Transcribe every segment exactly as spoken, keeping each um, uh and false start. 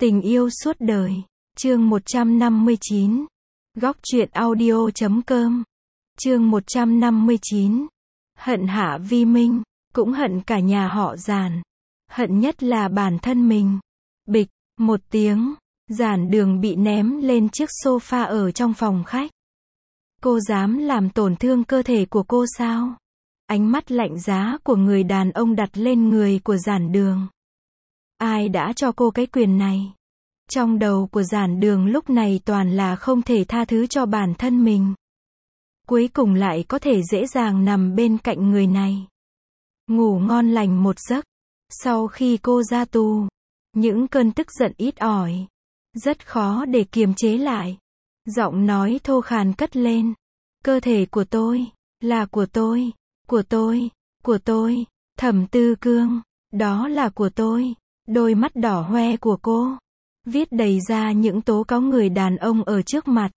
Tình yêu suốt đời. Chương một trăm năm mươi chín. Góc truyện audio chấm com. Chương một trăm năm mươi chín. Hận Hạ Vi Minh, cũng hận cả nhà họ Giản. Hận nhất là bản thân mình. Bịch, một tiếng, Giản Đường bị ném lên chiếc sofa ở trong phòng khách. Cô dám làm tổn thương cơ thể của cô sao? Ánh mắt lạnh giá của người đàn ông đặt lên người của Giản Đường. Ai đã cho cô cái quyền này? Trong đầu của Giản Đường lúc này toàn là không thể tha thứ cho bản thân mình. Cuối cùng lại có thể dễ dàng nằm bên cạnh người này. Ngủ ngon lành một giấc. Sau khi cô ra tù, những cơn tức giận ít ỏi, rất khó để kiềm chế lại. Giọng nói thô khàn cất lên. Cơ thể của tôi, là của tôi, của tôi, của tôi, Thẩm Tư Cương, đó là của tôi. Đôi mắt đỏ hoe của cô viết đầy ra những tố cáo người đàn ông ở trước mặt.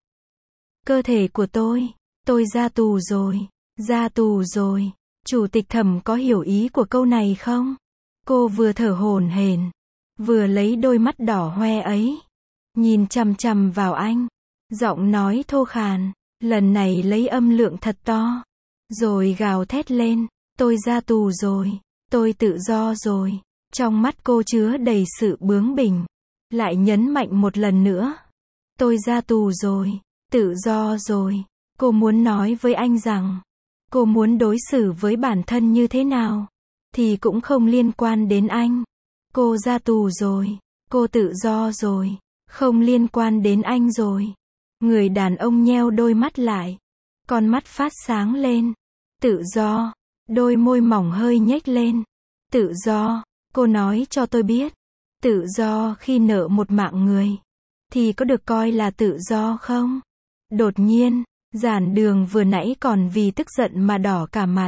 Cơ thể của tôi, tôi ra tù rồi, ra tù rồi. Chủ tịch Thẩm có hiểu ý của câu này không? Cô vừa thở hổn hển, vừa lấy đôi mắt đỏ hoe ấy, nhìn chằm chằm vào anh. Giọng nói thô khàn, lần này lấy âm lượng thật to, rồi gào thét lên. Tôi ra tù rồi, tôi tự do rồi. Trong mắt cô chứa đầy sự bướng bỉnh, lại nhấn mạnh một lần nữa. Tôi ra tù rồi, tự do rồi. Cô muốn nói với anh rằng, cô muốn đối xử với bản thân như thế nào, thì cũng không liên quan đến anh. Cô ra tù rồi, cô tự do rồi, không liên quan đến anh rồi. Người đàn ông nheo đôi mắt lại, con mắt phát sáng lên. Tự do, đôi môi mỏng hơi nhếch lên. Tự do. Cô nói cho tôi biết, tự do khi nợ một mạng người, thì có được coi là tự do không? Đột nhiên, Giản Đường vừa nãy còn vì tức giận mà đỏ cả mặt.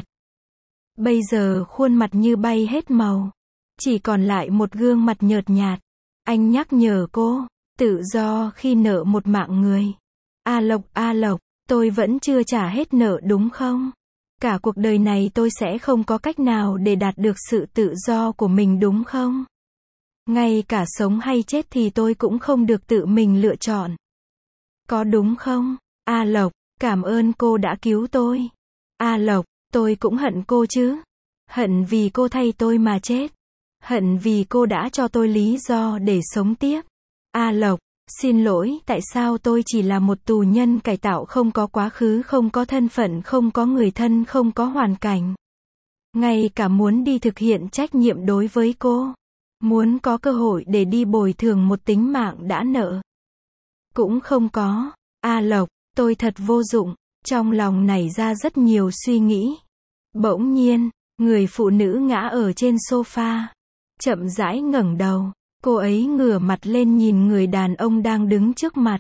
Bây giờ khuôn mặt như bay hết màu, chỉ còn lại một gương mặt nhợt nhạt. Anh nhắc nhở cô, tự do khi nợ một mạng người. A Lộc, A Lộc, tôi vẫn chưa trả hết nợ đúng không? Cả cuộc đời này tôi sẽ không có cách nào để đạt được sự tự do của mình đúng không? Ngay cả sống hay chết thì tôi cũng không được tự mình lựa chọn. Có đúng không? A Lộc, cảm ơn cô đã cứu tôi. A Lộc, tôi cũng hận cô chứ. Hận vì cô thay tôi mà chết. Hận vì cô đã cho tôi lý do để sống tiếp. A Lộc, xin lỗi, tại sao tôi chỉ là một tù nhân cải tạo không có quá khứ, không có thân phận, không có người thân, không có hoàn cảnh. Ngay cả muốn đi thực hiện trách nhiệm đối với cô, muốn có cơ hội để đi bồi thường một tính mạng đã nợ, cũng không có. A Lộc, tôi thật vô dụng. Trong lòng nảy ra rất nhiều suy nghĩ. Bỗng nhiên, người phụ nữ ngã ở trên sofa, chậm rãi ngẩng đầu. Cô ấy ngửa mặt lên nhìn người đàn ông đang đứng trước mặt.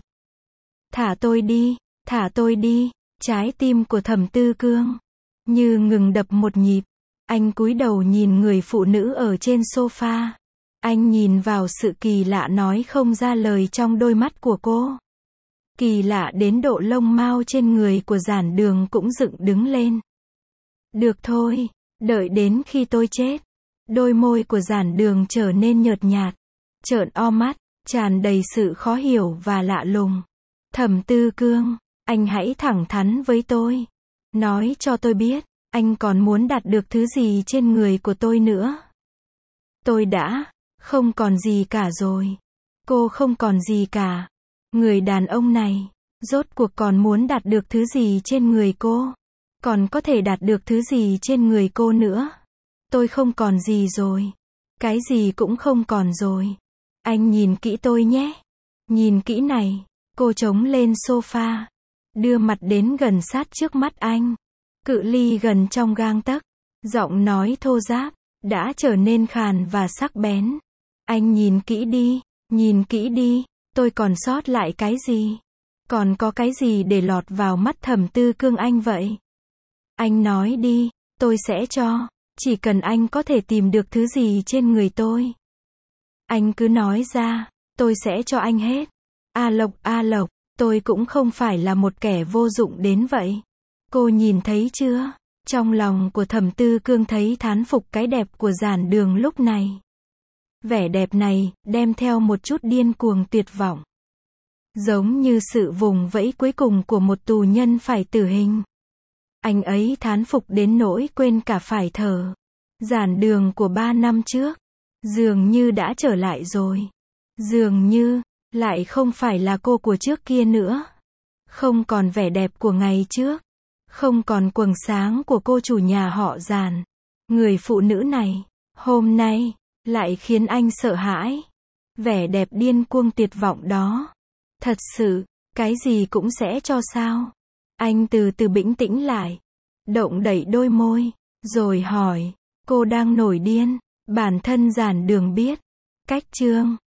Thả tôi đi, thả tôi đi. Trái tim của Thẩm Tư Cương như ngừng đập một nhịp. Anh cúi đầu nhìn người phụ nữ ở trên sofa. Anh nhìn vào sự kỳ lạ nói không ra lời trong đôi mắt của cô. Kỳ lạ đến độ lông mao trên người của Giản Đường cũng dựng đứng lên. Được thôi, đợi đến khi tôi chết. Đôi môi của Giản Đường trở nên nhợt nhạt, trợn o mắt, tràn đầy sự khó hiểu và lạ lùng. Thẩm Tư Cương, anh hãy thẳng thắn với tôi. Nói cho tôi biết, anh còn muốn đạt được thứ gì trên người của tôi nữa? Tôi đã không còn gì cả rồi. Cô không còn gì cả. Người đàn ông này, rốt cuộc còn muốn đạt được thứ gì trên người cô? Còn có thể đạt được thứ gì trên người cô nữa? Tôi không còn gì rồi. Cái gì cũng không còn rồi. Anh nhìn kỹ tôi nhé. Nhìn kỹ này. Cô chống lên sofa, đưa mặt đến gần sát trước mắt anh. Cự ly gần trong gang tấc. Giọng nói thô ráp đã trở nên khàn và sắc bén. Anh nhìn kỹ đi, nhìn kỹ đi. Tôi còn sót lại cái gì? Còn có cái gì để lọt vào mắt Thẩm Tư Cương anh vậy? Anh nói đi, tôi sẽ cho. Chỉ cần anh có thể tìm được thứ gì trên người tôi, anh cứ nói ra, tôi sẽ cho anh hết. A Lộc, A Lộc, tôi cũng không phải là một kẻ vô dụng đến vậy. Cô nhìn thấy chưa? Trong lòng của Thẩm Tư Cương thấy thán phục cái đẹp của Giản Đường lúc này. Vẻ đẹp này, đem theo một chút điên cuồng tuyệt vọng. Giống như sự vùng vẫy cuối cùng của một tù nhân phải tử hình. Anh ấy thán phục đến nỗi quên cả phải thở. Giản Đường của ba năm trước, dường như đã trở lại rồi. Dường như, lại không phải là cô của trước kia nữa. Không còn vẻ đẹp của ngày trước. Không còn quầng sáng của cô chủ nhà họ Giản. Người phụ nữ này, hôm nay, lại khiến anh sợ hãi. Vẻ đẹp điên cuồng tuyệt vọng đó. Thật sự, cái gì cũng sẽ cho sao. Anh từ từ bình tĩnh lại. Động đậy đôi môi, rồi hỏi, cô đang nổi điên. Bản thân Giản Đường biết. Cách chương